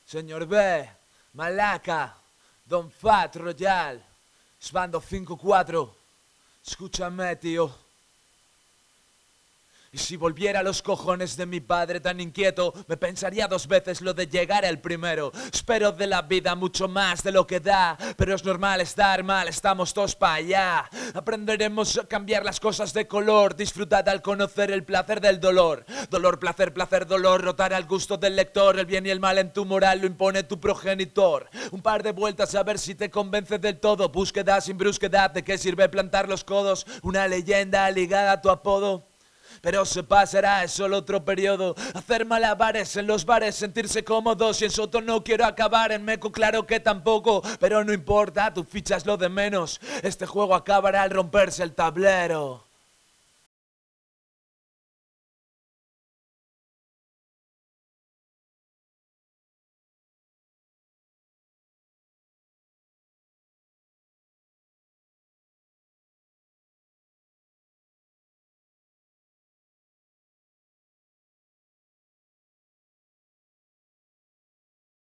Señor B, Malaca, Don Fat Royal, Sbando 5-4, escúchame, tío. Y si volviera a los cojones de mi padre tan inquieto, me pensaría dos veces lo de llegar al primero. Espero de la vida mucho más de lo que da, pero es normal estar mal, estamos todos para allá. Aprenderemos a cambiar las cosas de color, disfrutad al conocer el placer del dolor. Dolor, placer, placer, dolor, rotar al gusto del lector. El bien y el mal en tu moral lo impone tu progenitor. Un par de vueltas a ver si te convence del todo. Búsqueda sin brusquedad, ¿de qué sirve plantar los codos? Una leyenda ligada a tu apodo. Pero se pasará, es solo otro periodo. Hacer malabares en los bares, sentirse cómodos. Y en Soto no quiero acabar, en Meco claro que tampoco. Pero no importa, tu ficha es lo de menos. Este juego acabará al romperse el tablero.